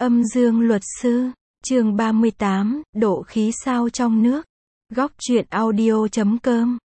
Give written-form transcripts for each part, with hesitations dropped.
Âm dương luật sư, chương 38, độ khí sao trong nước. Góc truyện audio.com.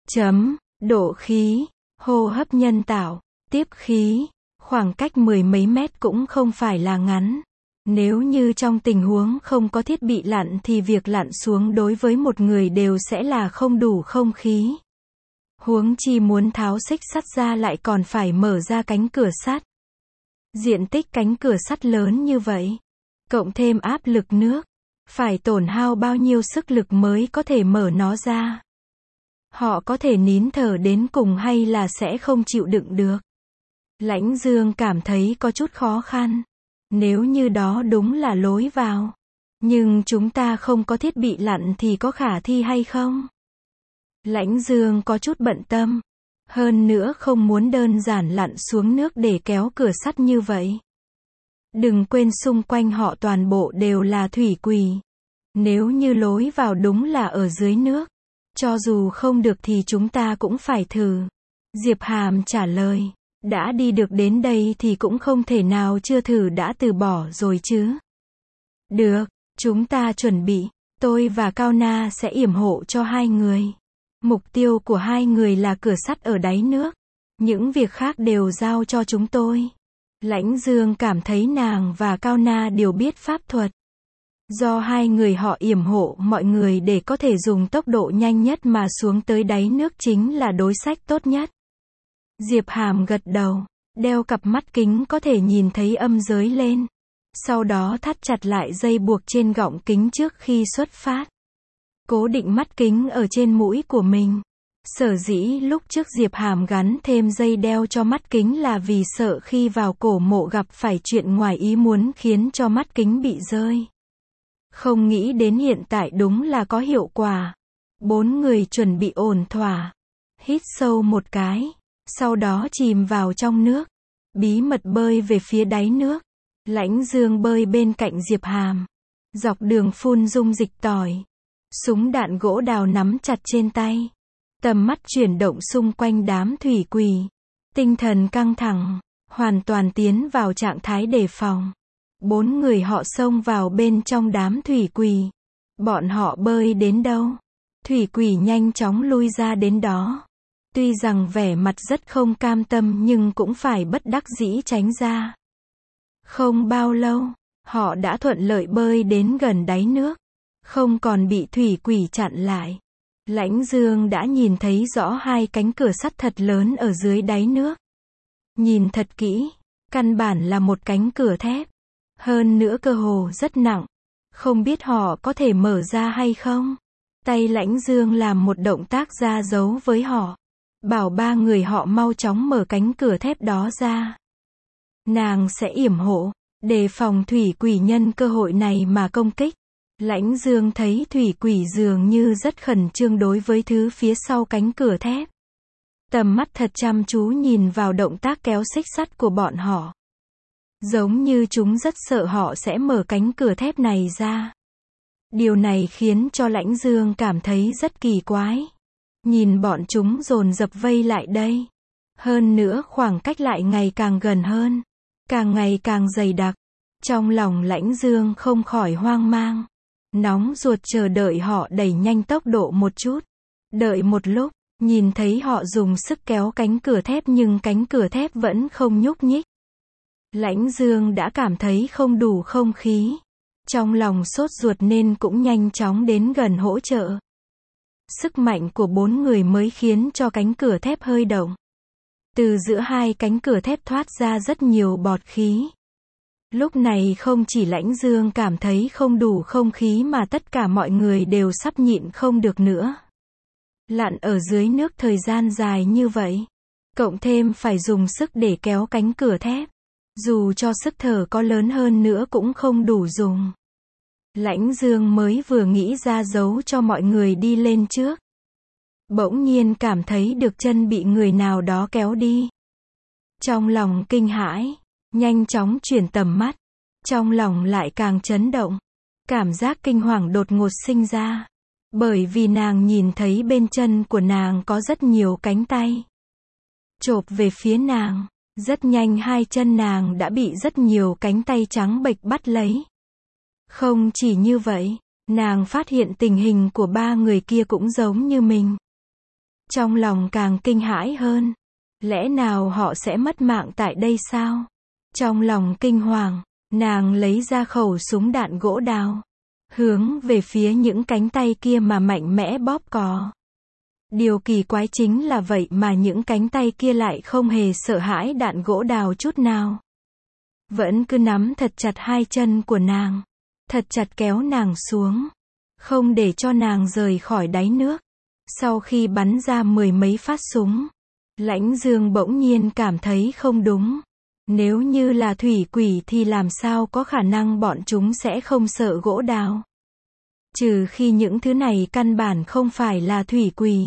Độ khí, hô hấp nhân tạo, tiếp khí, khoảng cách mười mấy mét cũng không phải là ngắn. Nếu như trong tình huống không có thiết bị lặn thì việc lặn xuống đối với một người đều sẽ là không đủ không khí. Huống chi muốn tháo xích sắt ra lại còn phải mở ra cánh cửa sắt. Diện tích cánh cửa sắt lớn như vậy, cộng thêm áp lực nước, phải tổn hao bao nhiêu sức lực mới có thể mở nó ra. Họ có thể nín thở đến cùng hay là sẽ không chịu đựng được. Lãnh Dương cảm thấy có chút khó khăn. Nếu như đó đúng là lối vào, nhưng chúng ta không có thiết bị lặn thì có khả thi hay không? Lãnh Dương có chút bận tâm. Hơn nữa không muốn đơn giản lặn xuống nước để kéo cửa sắt như vậy. Đừng quên xung quanh họ toàn bộ đều là thủy quỷ. Nếu như lối vào đúng là ở dưới nước, cho dù không được thì chúng ta cũng phải thử. Diệp Hàm trả lời, đã đi được đến đây thì cũng không thể nào chưa thử đã từ bỏ rồi chứ. Được, chúng ta chuẩn bị, tôi và Cao Na sẽ yểm hộ cho hai người. Mục tiêu của hai người là cửa sắt ở đáy nước. Những việc khác đều giao cho chúng tôi. Lãnh Dương cảm thấy nàng và Cao Na đều biết pháp thuật. Do hai người họ yểm hộ mọi người để có thể dùng tốc độ nhanh nhất mà xuống tới đáy nước chính là đối sách tốt nhất. Diệp Hàm gật đầu, đeo cặp mắt kính có thể nhìn thấy âm giới lên. Sau đó thắt chặt lại dây buộc trên gọng kính trước khi xuất phát. Cố định mắt kính ở trên mũi của mình. Sở dĩ lúc trước Diệp Hàm gắn thêm dây đeo cho mắt kính là vì sợ khi vào cổ mộ gặp phải chuyện ngoài ý muốn khiến cho mắt kính bị rơi. Không nghĩ đến hiện tại đúng là có hiệu quả. Bốn người chuẩn bị ổn thỏa. Hít sâu một cái. Sau đó chìm vào trong nước. Bí mật bơi về phía đáy nước. Lãnh Dương bơi bên cạnh Diệp Hàm. Dọc đường phun dung dịch tỏi. Súng đạn gỗ đào nắm chặt trên tay. Tầm mắt chuyển động xung quanh đám thủy quỷ. Tinh thần căng thẳng. Hoàn toàn tiến vào trạng thái đề phòng. Bốn người họ xông vào bên trong đám thủy quỷ. Bọn họ bơi đến đâu? Thủy quỷ nhanh chóng lui ra đến đó. Tuy rằng vẻ mặt rất không cam tâm nhưng cũng phải bất đắc dĩ tránh ra. Không bao lâu, họ đã thuận lợi bơi đến gần đáy nước. Không còn bị thủy quỷ chặn lại. Lãnh Dương đã nhìn thấy rõ hai cánh cửa sắt thật lớn ở dưới đáy nước. Nhìn thật kỹ, căn bản là một cánh cửa thép. Hơn nữa cơ hồ rất nặng. Không biết họ có thể mở ra hay không? Tay Lãnh Dương làm một động tác ra dấu với họ. Bảo ba người họ mau chóng mở cánh cửa thép đó ra. Nàng sẽ yểm hộ, đề phòng thủy quỷ nhân cơ hội này mà công kích. Lãnh Dương thấy thủy quỷ dường như rất khẩn trương đối với thứ phía sau cánh cửa thép. Tầm mắt thật chăm chú nhìn vào động tác kéo xích sắt của bọn họ. Giống như chúng rất sợ họ sẽ mở cánh cửa thép này ra. Điều này khiến cho Lãnh Dương cảm thấy rất kỳ quái. Nhìn bọn chúng dồn dập vây lại đây. Hơn nữa khoảng cách lại ngày càng gần hơn. Càng ngày càng dày đặc. Trong lòng Lãnh Dương không khỏi hoang mang. Nóng ruột chờ đợi họ đẩy nhanh tốc độ một chút. Đợi một lúc, nhìn thấy họ dùng sức kéo cánh cửa thép nhưng cánh cửa thép vẫn không nhúc nhích. Lãnh Dương đã cảm thấy không đủ không khí. Trong lòng sốt ruột nên cũng nhanh chóng đến gần hỗ trợ. Sức mạnh của bốn người mới khiến cho cánh cửa thép hơi động. Từ giữa hai cánh cửa thép thoát ra rất nhiều bọt khí. Lúc này không chỉ Lãnh Dương cảm thấy không đủ không khí mà tất cả mọi người đều sắp nhịn không được nữa. Lặn ở dưới nước thời gian dài như vậy. Cộng thêm phải dùng sức để kéo cánh cửa thép. Dù cho sức thở có lớn hơn nữa cũng không đủ dùng. Lãnh Dương mới vừa nghĩ ra dấu cho mọi người đi lên trước. Bỗng nhiên cảm thấy được chân bị người nào đó kéo đi. Trong lòng kinh hãi, nhanh chóng chuyển tầm mắt. Trong lòng lại càng chấn động. Cảm giác kinh hoàng đột ngột sinh ra. Bởi vì nàng nhìn thấy bên chân của nàng có rất nhiều cánh tay. Chộp về phía nàng. Rất nhanh hai chân nàng đã bị rất nhiều cánh tay trắng bệch bắt lấy. Không chỉ như vậy, nàng phát hiện tình hình của ba người kia cũng giống như mình. Trong lòng càng kinh hãi hơn. Lẽ nào họ sẽ mất mạng tại đây sao? Trong lòng kinh hoàng, nàng lấy ra khẩu súng đạn gỗ đào, hướng về phía những cánh tay kia mà mạnh mẽ bóp cò. Điều kỳ quái chính là vậy mà những cánh tay kia lại không hề sợ hãi đạn gỗ đào chút nào. Vẫn cứ nắm thật chặt hai chân của nàng, thật chặt kéo nàng xuống, không để cho nàng rời khỏi đáy nước. Sau khi bắn ra mười mấy phát súng, Lãnh Dương bỗng nhiên cảm thấy không đúng. Nếu như là thủy quỷ thì làm sao có khả năng bọn chúng sẽ không sợ gỗ đào? Trừ khi những thứ này căn bản không phải là thủy quỷ.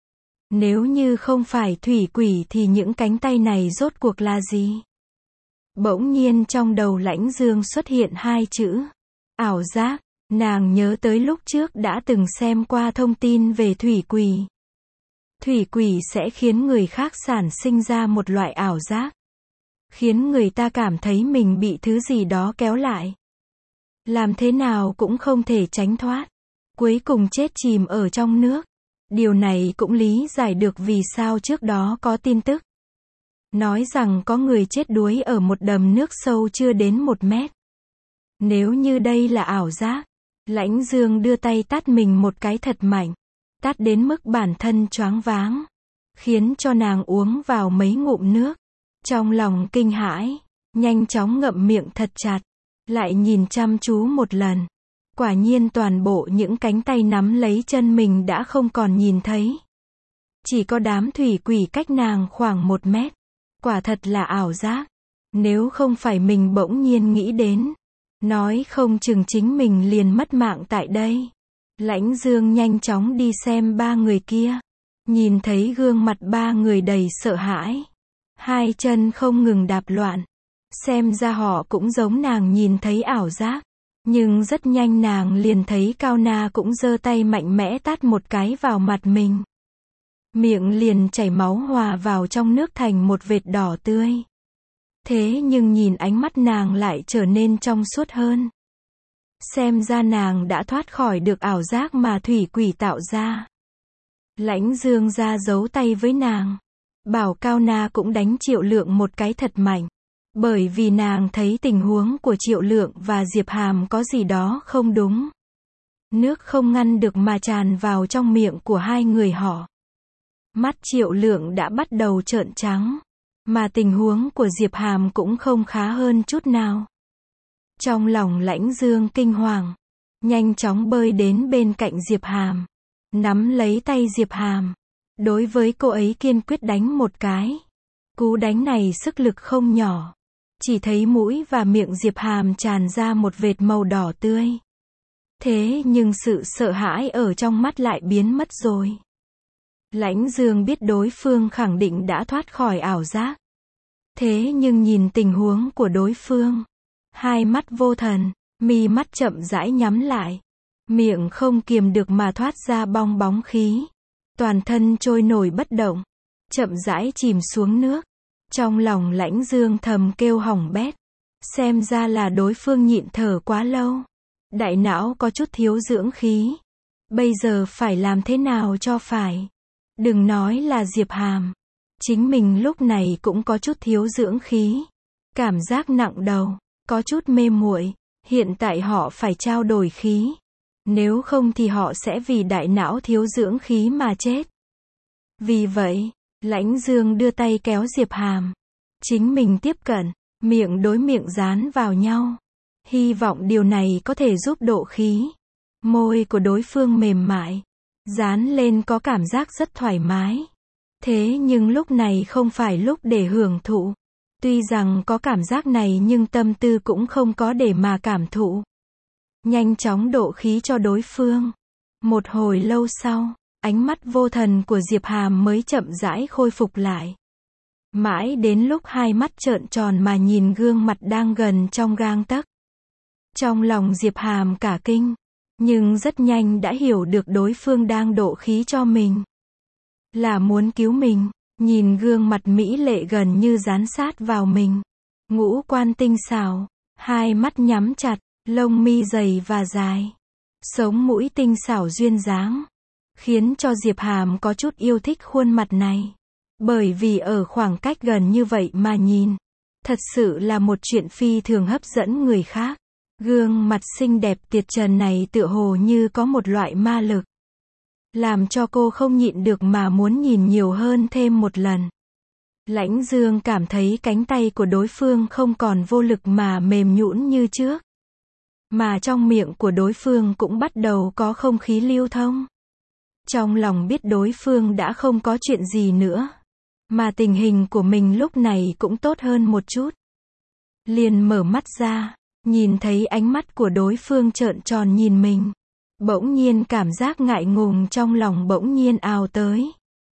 Nếu như không phải thủy quỷ thì những cánh tay này rốt cuộc là gì? Bỗng nhiên trong đầu Lãnh Dương xuất hiện hai chữ. Ảo giác. Nàng nhớ tới lúc trước đã từng xem qua thông tin về thủy quỷ. Thủy quỷ sẽ khiến người khác sản sinh ra một loại ảo giác, khiến người ta cảm thấy mình bị thứ gì đó kéo lại. Làm thế nào cũng không thể tránh thoát. Cuối cùng chết chìm ở trong nước. Điều này cũng lý giải được vì sao trước đó có tin tức nói rằng có người chết đuối ở một đầm nước sâu chưa đến 1 mét. Nếu như đây là ảo giác, Lãnh Dương đưa tay tát mình một cái thật mạnh. Tát đến mức bản thân choáng váng, khiến cho nàng uống vào mấy ngụm nước. Trong lòng kinh hãi, nhanh chóng ngậm miệng thật chặt, lại nhìn chăm chú một lần. Quả nhiên toàn bộ những cánh tay nắm lấy chân mình đã không còn nhìn thấy. Chỉ có đám thủy quỷ cách nàng khoảng 1 mét. Quả thật là ảo giác. Nếu không phải mình bỗng nhiên nghĩ đến, nói không chừng chính mình liền mất mạng tại đây. Lãnh Dương nhanh chóng đi xem ba người kia. Nhìn thấy gương mặt ba người đầy sợ hãi. Hai chân không ngừng đạp loạn. Xem ra họ cũng giống nàng nhìn thấy ảo giác. Nhưng rất nhanh nàng liền thấy Cao Na cũng giơ tay mạnh mẽ tát một cái vào mặt mình. Miệng liền chảy máu hòa vào trong nước thành một vệt đỏ tươi. Thế nhưng nhìn ánh mắt nàng lại trở nên trong suốt hơn. Xem ra nàng đã thoát khỏi được ảo giác mà thủy quỷ tạo ra. Lãnh Dương ra giấu tay với nàng. Bảo Cao Na cũng đánh Triệu Lượng một cái thật mạnh. Bởi vì nàng thấy tình huống của Triệu Lượng và Diệp Hàm có gì đó không đúng. Nước không ngăn được mà tràn vào trong miệng của hai người họ. Mắt Triệu Lượng đã bắt đầu trợn trắng. Mà tình huống của Diệp Hàm cũng không khá hơn chút nào. Trong lòng Lãnh Dương kinh hoàng, nhanh chóng bơi đến bên cạnh Diệp Hàm, nắm lấy tay Diệp Hàm. Đối với cô ấy kiên quyết đánh một cái. Cú đánh này sức lực không nhỏ. Chỉ thấy mũi và miệng Diệp Hàm tràn ra một vệt màu đỏ tươi. Thế nhưng sự sợ hãi ở trong mắt lại biến mất rồi. Lãnh Dương biết đối phương khẳng định đã thoát khỏi ảo giác. Thế nhưng nhìn tình huống của đối phương, hai mắt vô thần, mi mắt chậm rãi nhắm lại, miệng không kiềm được mà thoát ra bong bóng khí, toàn thân trôi nổi bất động, chậm rãi chìm xuống nước. Trong lòng Lãnh Dương thầm kêu hỏng bét, xem ra là đối phương nhịn thở quá lâu, đại não có chút thiếu dưỡng khí. Bây giờ phải làm thế nào cho phải? Đừng nói là Diệp Hàm, chính mình lúc này cũng có chút thiếu dưỡng khí, cảm giác nặng đầu, có chút mê muội. Hiện tại họ phải trao đổi khí, nếu không thì họ sẽ vì đại não thiếu dưỡng khí mà chết. Vì vậy, Lãnh Dương đưa tay kéo Diệp Hàm, chính mình tiếp cận, miệng đối miệng dán vào nhau, hy vọng điều này có thể giúp độ khí. Môi của đối phương mềm mại, dán lên có cảm giác rất thoải mái. Thế nhưng lúc này không phải lúc để hưởng thụ. Tuy rằng có cảm giác này nhưng tâm tư cũng không có để mà cảm thụ. Nhanh chóng độ khí cho đối phương. Một hồi lâu sau, ánh mắt vô thần của Diệp Hàm mới chậm rãi khôi phục lại. Mãi đến lúc hai mắt trợn tròn mà nhìn gương mặt đang gần trong gang tấc. Trong lòng Diệp Hàm cả kinh, nhưng rất nhanh đã hiểu được đối phương đang độ khí cho mình. Là muốn cứu mình, Nhìn gương mặt mỹ lệ gần như dán sát vào mình. Ngũ quan tinh xảo, hai mắt nhắm chặt, lông mi dày và dài. Sống mũi tinh xảo duyên dáng. Khiến cho Diệp Hàm có chút yêu thích khuôn mặt này. Bởi vì ở khoảng cách gần như vậy mà nhìn. Thật sự là một chuyện phi thường hấp dẫn người khác. Gương mặt xinh đẹp tuyệt trần này tựa hồ như có một loại ma lực. Làm cho cô không nhịn được mà muốn nhìn nhiều hơn thêm một lần. Lãnh Dương cảm thấy cánh tay của đối phương không còn vô lực mà mềm nhũn như trước. Mà trong miệng của đối phương cũng bắt đầu có không khí lưu thông. Trong lòng biết đối phương đã không có chuyện gì nữa. Mà tình hình của mình lúc này cũng tốt hơn một chút. Liền mở mắt ra, nhìn thấy ánh mắt của đối phương trợn tròn nhìn mình. Bỗng nhiên cảm giác ngại ngùng trong lòng bỗng nhiên ào tới.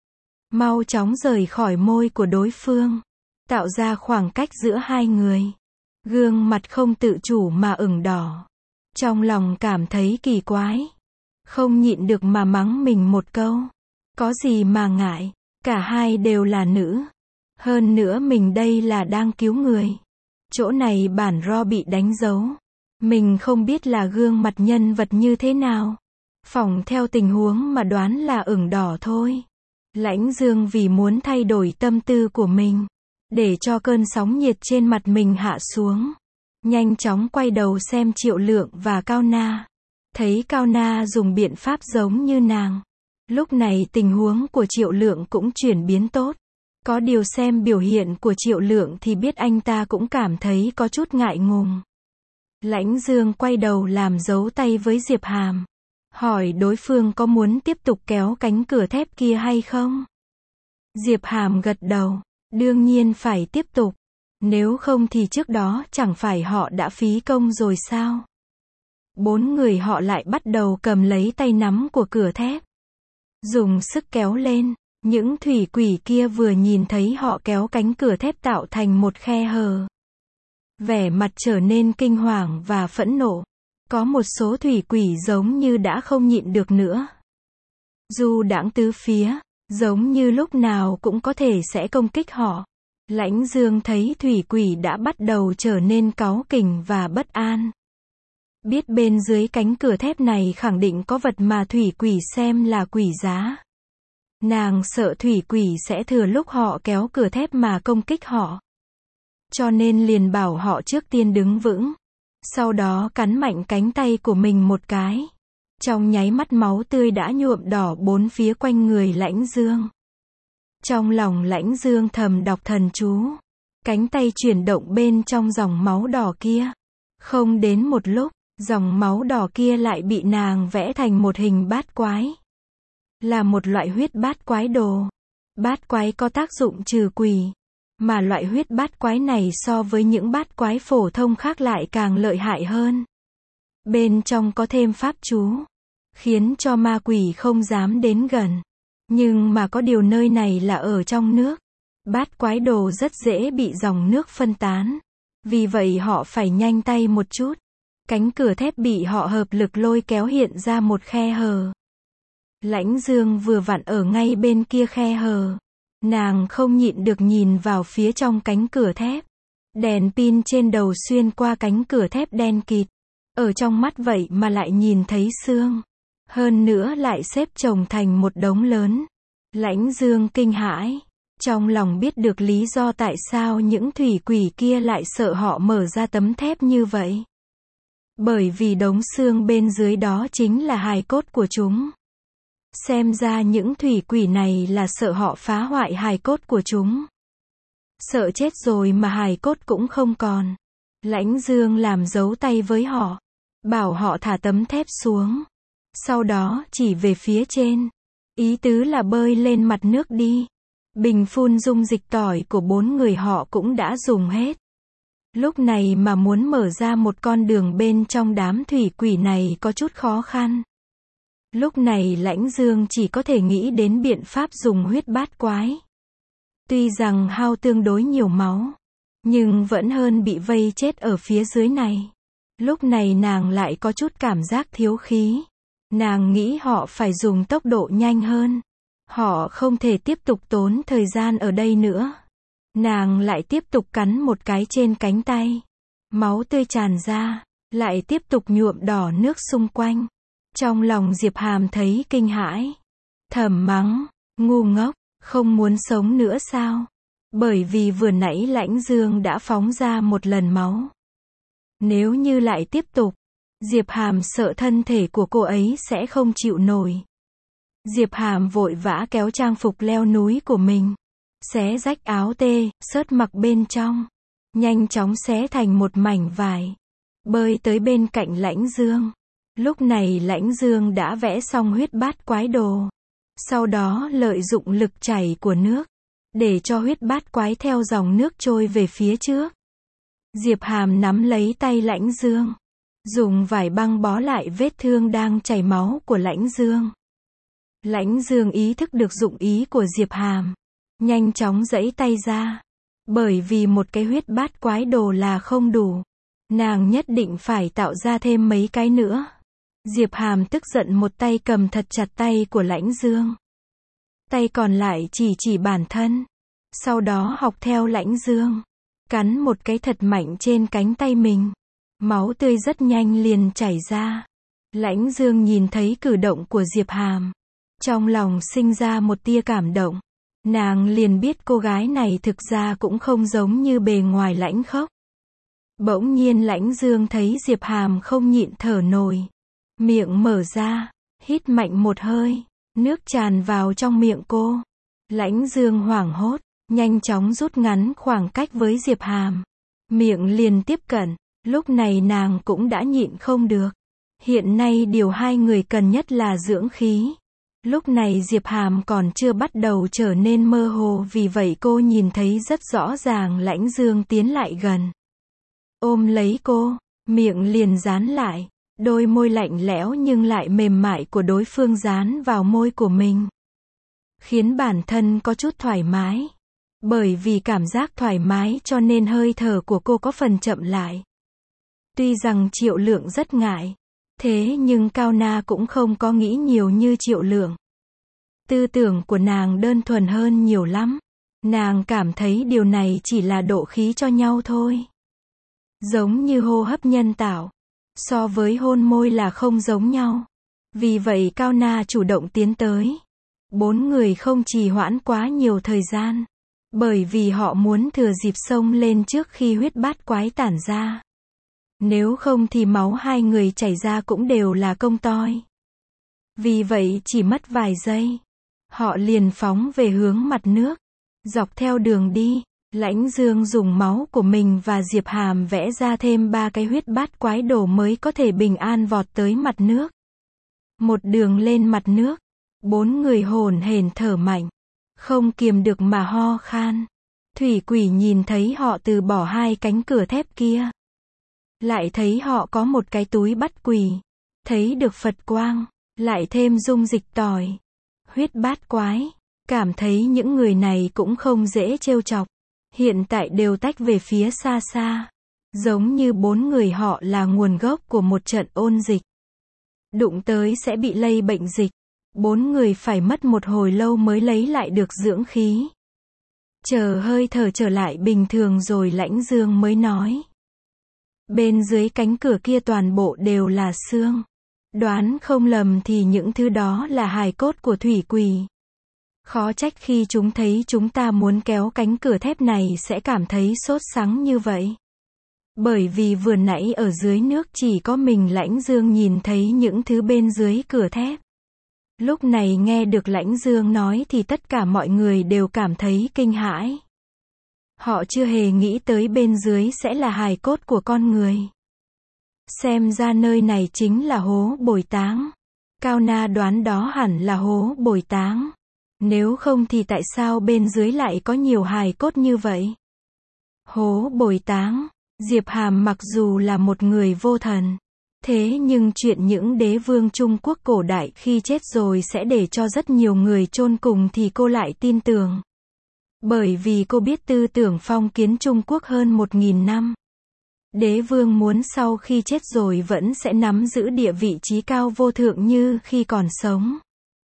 Mau chóng rời khỏi môi của đối phương. Tạo ra khoảng cách giữa hai người. Gương mặt không tự chủ mà ửng đỏ. Trong lòng cảm thấy kỳ quái. Không nhịn được mà mắng mình một câu. Có gì mà ngại, cả hai đều là nữ. Hơn nữa mình đây là đang cứu người. Chỗ này bản ro bị đánh dấu. Mình không biết là gương mặt nhân vật như thế nào. Phỏng theo tình huống mà đoán là ửng đỏ thôi. Lãnh Dương vì muốn thay đổi tâm tư của mình. Để cho cơn sóng nhiệt trên mặt mình hạ xuống. Nhanh chóng quay đầu xem Triệu Lượng và Cao Na. Thấy Cao Na dùng biện pháp giống như nàng. Lúc này tình huống của Triệu Lượng cũng chuyển biến tốt. Có điều xem biểu hiện của Triệu Lượng thì biết anh ta cũng cảm thấy có chút ngại ngùng. Lãnh Dương quay đầu làm dấu tay với Diệp Hàm. Hỏi đối phương có muốn tiếp tục kéo cánh cửa thép kia hay không? Diệp Hàm gật đầu. Đương nhiên phải tiếp tục. Nếu không thì trước đó chẳng phải họ đã phí công rồi sao? Bốn người họ lại bắt đầu cầm lấy tay nắm của cửa thép. Dùng sức kéo lên. Những thủy quỷ kia vừa nhìn thấy họ kéo cánh cửa thép tạo thành một khe hở. Vẻ mặt trở nên kinh hoàng và phẫn nộ. Có một số thủy quỷ giống như đã không nhịn được nữa. Du đãng tứ phía, giống như lúc nào cũng có thể sẽ công kích họ. Lãnh Dương thấy thủy quỷ đã bắt đầu trở nên cáu kỉnh và bất an. Biết bên dưới cánh cửa thép này khẳng định có vật mà thủy quỷ xem là quỷ giá. Nàng sợ thủy quỷ sẽ thừa lúc họ kéo cửa thép mà công kích họ. Cho nên liền bảo họ trước tiên đứng vững. Sau đó cắn mạnh cánh tay của mình một cái. Trong nháy mắt máu tươi đã nhuộm đỏ bốn phía quanh người Lãnh Dương. Trong lòng Lãnh Dương thầm đọc thần chú. Cánh tay chuyển động bên trong dòng máu đỏ kia. Không đến một lúc, dòng máu đỏ kia lại bị nàng vẽ thành một hình bát quái. Là một loại huyết bát quái đồ. Bát quái có tác dụng trừ quỷ. Mà loại huyết bát quái này so với những bát quái phổ thông khác lại càng lợi hại hơn. Bên trong có thêm pháp chú. Khiến cho ma quỷ không dám đến gần. Nhưng mà có điều nơi này là ở trong nước. Bát quái đồ rất dễ bị dòng nước phân tán. Vì vậy họ phải nhanh tay một chút. Cánh cửa thép bị họ hợp lực lôi kéo hiện ra một khe hở. Lãnh Dương vừa vặn ở ngay bên kia khe hở. Nàng không nhịn được nhìn vào phía trong cánh cửa thép. Đèn pin trên đầu xuyên qua cánh cửa thép đen kịt. Ở trong mắt vậy mà lại nhìn thấy xương. Hơn nữa lại xếp chồng thành một đống lớn. Lãnh Dương kinh hãi. Trong lòng biết được lý do tại sao những thủy quỷ kia lại sợ họ mở ra tấm thép như vậy. Bởi vì đống xương bên dưới đó chính là hài cốt của chúng. Xem ra những thủy quỷ này là sợ họ phá hoại hài cốt của chúng. Sợ chết rồi mà hài cốt cũng không còn. Lãnh Dương làm dấu tay với họ. Bảo họ thả tấm thép xuống. Sau đó chỉ về phía trên. Ý tứ là bơi lên mặt nước đi. Bình phun dung dịch tỏi của bốn người họ cũng đã dùng hết. Lúc này mà muốn mở ra một con đường bên trong đám thủy quỷ này có chút khó khăn. Lúc này Lãnh Dương chỉ có thể nghĩ đến biện pháp dùng huyết bát quái. Tuy rằng hao tương đối nhiều máu, nhưng vẫn hơn bị vây chết ở phía dưới này. Lúc này nàng lại có chút cảm giác thiếu khí. Nàng nghĩ họ phải dùng tốc độ nhanh hơn. Họ không thể tiếp tục tốn thời gian ở đây nữa. Nàng lại tiếp tục cắn một cái trên cánh tay. Máu tươi tràn ra, lại tiếp tục nhuộm đỏ nước xung quanh. Trong lòng Diệp Hàm thấy kinh hãi. Thầm mắng, ngu ngốc, không muốn sống nữa sao? Bởi vì vừa nãy Lãnh Dương đã phóng ra một lần máu. Nếu như lại tiếp tục, Diệp Hàm sợ thân thể của cô ấy sẽ không chịu nổi. Diệp Hàm vội vã kéo trang phục leo núi của mình, xé rách áo tê, sớt mặc bên trong, nhanh chóng xé thành một mảnh vải, bơi tới bên cạnh Lãnh Dương. Lúc này Lãnh Dương đã vẽ xong huyết bát quái đồ. Sau đó lợi dụng lực chảy của nước, để cho huyết bát quái theo dòng nước trôi về phía trước. Diệp Hàm nắm lấy tay Lãnh Dương, dùng vải băng bó lại vết thương đang chảy máu của Lãnh Dương. Lãnh Dương ý thức được dụng ý của Diệp Hàm, nhanh chóng giãy tay ra. Bởi vì một cái huyết bát quái đồ là không đủ, nàng nhất định phải tạo ra thêm mấy cái nữa. Diệp Hàm tức giận một tay cầm thật chặt tay của Lãnh Dương. Tay còn lại chỉ bản thân. Sau đó học theo Lãnh Dương, cắn một cái thật mạnh trên cánh tay mình. Máu tươi rất nhanh liền chảy ra. Lãnh Dương nhìn thấy cử động của Diệp Hàm, trong lòng sinh ra một tia cảm động. Nàng liền biết cô gái này thực ra cũng không giống như bề ngoài lãnh khốc. Bỗng nhiên Lãnh Dương thấy Diệp Hàm không nhịn thở nổi. Miệng mở ra, hít mạnh một hơi, nước tràn vào trong miệng cô. Lãnh Dương hoảng hốt, nhanh chóng rút ngắn khoảng cách với Diệp Hàm. Miệng liền tiếp cận, lúc này nàng cũng đã nhịn không được. Hiện nay điều hai người cần nhất là dưỡng khí. Lúc này Diệp Hàm còn chưa bắt đầu trở nên mơ hồ, vì vậy cô nhìn thấy rất rõ ràng Lãnh Dương tiến lại gần. Ôm lấy cô, miệng liền dán lại. Đôi môi lạnh lẽo nhưng lại mềm mại của đối phương dán vào môi của mình, khiến bản thân có chút thoải mái. Bởi vì cảm giác thoải mái cho nên hơi thở của cô có phần chậm lại. Tuy rằng Triệu Lượng rất ngại, thế nhưng Cao Na cũng không có nghĩ nhiều như Triệu Lượng. Tư tưởng của nàng đơn thuần hơn nhiều lắm. Nàng cảm thấy điều này chỉ là độ khí cho nhau thôi. Giống như hô hấp nhân tạo, so với hôn môi là không giống nhau. Vì vậy Cao Na chủ động tiến tới. Bốn người không trì hoãn quá nhiều thời gian, bởi vì họ muốn thừa dịp xông lên trước khi huyết bát quái tản ra. Nếu không thì máu hai người chảy ra cũng đều là công toi. Vì vậy chỉ mất vài giây, họ liền phóng về hướng mặt nước. Dọc theo đường đi, Lãnh Dương dùng máu của mình và Diệp Hàm vẽ ra thêm 3 cái huyết bát quái đồ mới có thể bình an vọt tới mặt nước. Một đường lên mặt nước, bốn người hổn hển thở mạnh, không kiềm được mà ho khan. Thủy Quỷ nhìn thấy họ từ bỏ 2 cánh cửa thép kia, lại thấy họ có một cái túi bắt quỷ, thấy được Phật quang, lại thêm dung dịch tỏi, huyết bát quái, cảm thấy những người này cũng không dễ trêu chọc. Hiện tại đều tách về phía xa xa, giống như 4 người họ là nguồn gốc của một trận ôn dịch. Đụng tới sẽ bị lây bệnh dịch. 4 người phải mất một hồi lâu mới lấy lại được dưỡng khí. Chờ hơi thở trở lại bình thường rồi Lãnh Dương mới nói. Bên dưới cánh cửa kia toàn bộ đều là xương. Đoán không lầm thì những thứ đó là hài cốt của Thủy Quỷ. Khó trách khi chúng thấy chúng ta muốn kéo cánh cửa thép này sẽ cảm thấy sốt sắng như vậy. Bởi vì vừa nãy ở dưới nước chỉ có mình Lãnh Dương nhìn thấy những thứ bên dưới cửa thép. Lúc này nghe được Lãnh Dương nói thì tất cả mọi người đều cảm thấy kinh hãi. Họ chưa hề nghĩ tới bên dưới sẽ là hài cốt của con người. Xem ra nơi này chính là hố bồi táng. Cao Na đoán đó hẳn là hố bồi táng. Nếu không thì tại sao bên dưới lại có nhiều hài cốt như vậy? Hố bồi táng. Diệp Hàm mặc dù là một người vô thần, thế nhưng chuyện những đế vương Trung Quốc cổ đại khi chết rồi sẽ để cho rất nhiều người chôn cùng thì cô lại tin tưởng. Bởi vì cô biết tư tưởng phong kiến Trung Quốc hơn 1000 năm. Đế vương muốn sau khi chết rồi vẫn sẽ nắm giữ địa vị trí cao vô thượng như khi còn sống.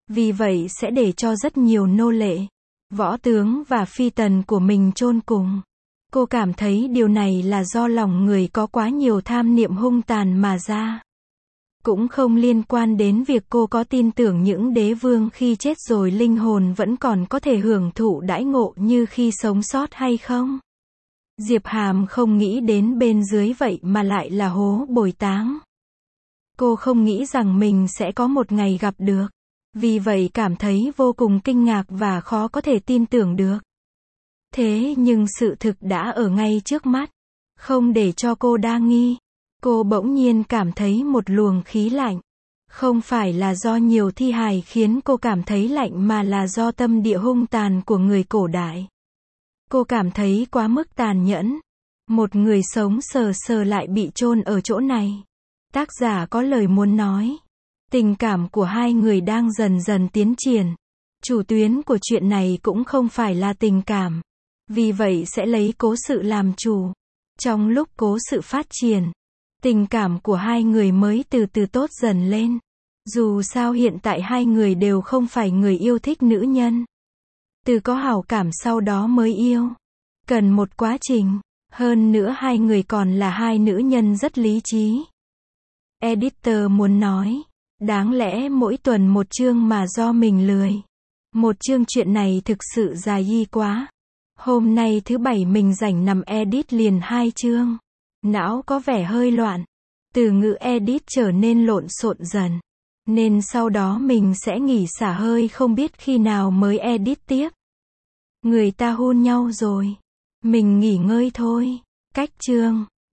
Vì vậy sẽ để cho rất nhiều nô lệ, võ tướng và phi tần của mình chôn cùng. Cô cảm thấy điều này là do lòng người có quá nhiều tham niệm hung tàn mà ra. Cũng không liên quan đến việc cô có tin tưởng những đế vương khi chết rồi linh hồn vẫn còn có thể hưởng thụ đãi ngộ như khi sống sót hay không. Diệp Hàm không nghĩ đến bên dưới vậy mà lại là hố bồi táng. Cô không nghĩ rằng mình sẽ có một ngày gặp được. Vì vậy cảm thấy vô cùng kinh ngạc và khó có thể tin tưởng được. Thế nhưng sự thực đã ở ngay trước mắt. Không để cho cô đa nghi. Cô bỗng nhiên cảm thấy một luồng khí lạnh. Không phải là do nhiều thi hài khiến cô cảm thấy lạnh mà là do tâm địa hung tàn của người cổ đại. Cô cảm thấy quá mức tàn nhẫn. Một người sống sờ sờ lại bị chôn ở chỗ này. Tác giả có lời muốn nói. Tình cảm của hai người đang dần dần tiến triển. Chủ tuyến của chuyện này cũng không phải là tình cảm. Vì vậy sẽ lấy cố sự làm chủ. Trong lúc cố sự phát triển, tình cảm của hai người mới từ từ tốt dần lên. Dù sao hiện tại hai người đều không phải người yêu thích nữ nhân. Từ có hảo cảm sau đó mới yêu. Cần một quá trình. Hơn nữa hai người còn là hai nữ nhân rất lý trí. Editor muốn nói. Đáng lẽ mỗi tuần một chương mà do mình lười. Một chương chuyện này thực sự dài quá. Hôm nay thứ bảy mình rảnh nằm edit liền 2 chương. Não có vẻ hơi loạn. Từ ngữ edit trở nên lộn xộn dần. Nên sau đó mình sẽ nghỉ xả hơi không biết khi nào mới edit tiếp. Người ta hôn nhau rồi. Mình nghỉ ngơi thôi. Cách chương.